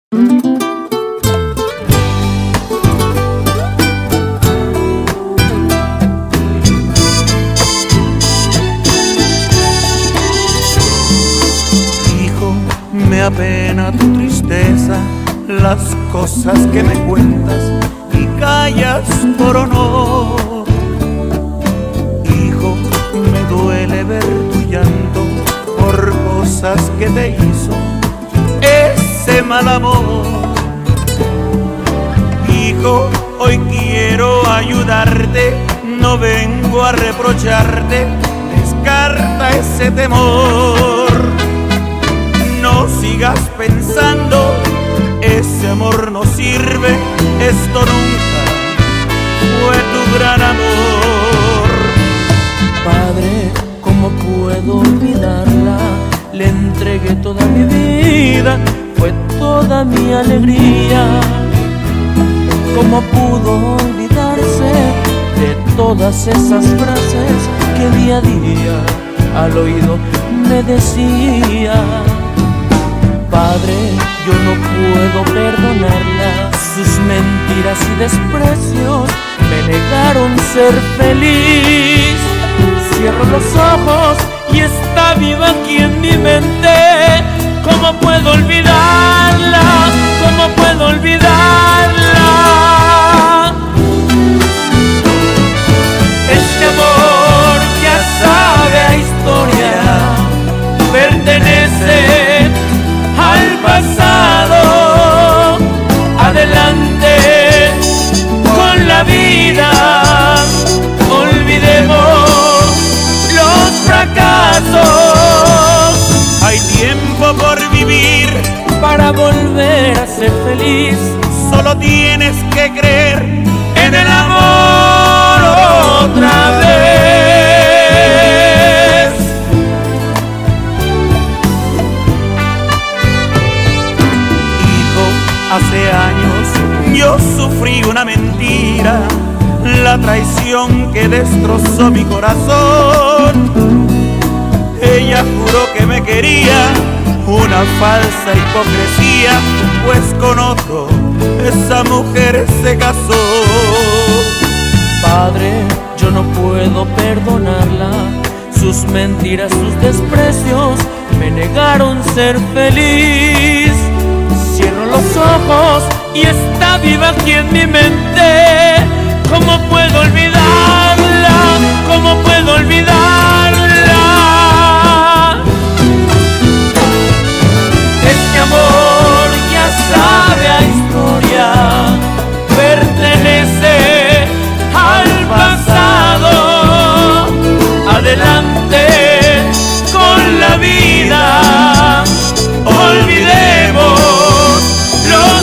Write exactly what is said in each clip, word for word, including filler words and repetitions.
Hijo, me apena tu tristeza, las cosas que me cuentas y callas por honor. Hijo, me duele ver tu llanto por cosas que te hizo ese mal amor. Hijo, hoy quiero ayudarte, no vengo a reprocharte, descarta ese temor. No sigas pensando, ese amor no sirve, esto nunca fue tu gran amor. Padre, ¿cómo puedo olvidarla? Le entregué toda mi vida, fue toda mi alegría. ¿Cómo pudo olvidarse de todas esas frases que día a día al oído me decía? Padre, yo no puedo perdonarla, sus mentiras y desprecios me negaron ser feliz. Cierro los ojos y está viva aquí en mi mente. ¿Cómo puedo olvidarla? ¿Cómo puedo olvidarla? Este amor ya sabe a historia, pertenece al pasado. Adelante con la vida, olvidemos los fracasos. Hay tiempo por vivir para volver a ser feliz. Solo tienes que creer en el amor otra vez. Hijo, hace años yo sufrí una mentira, la traición que destrozó mi corazón. Ella juró que me quería, una falsa hipocresía, pues con otro esa mujer se casó. Padre, yo no puedo perdonarla, sus mentiras, sus desprecios me negaron ser feliz. Cierro los ojos y está viva aquí en mi mente. ¿Cómo puedo olvidarla? ¿Cómo puedo olvidarla? Este amor ya sabe a historia, pertenece al pasado. Adelante con la vida, olvidemos los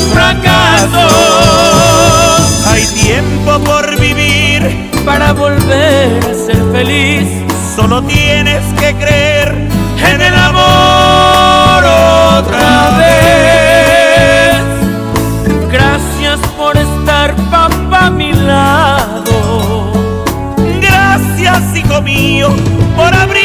fracasos. Hay tiempo por vivir para volver a ser feliz. Solo tienes que creer en el amor otra vez. Gracias por estar, papá, a mi lado. Gracias, hijo mío, por abrir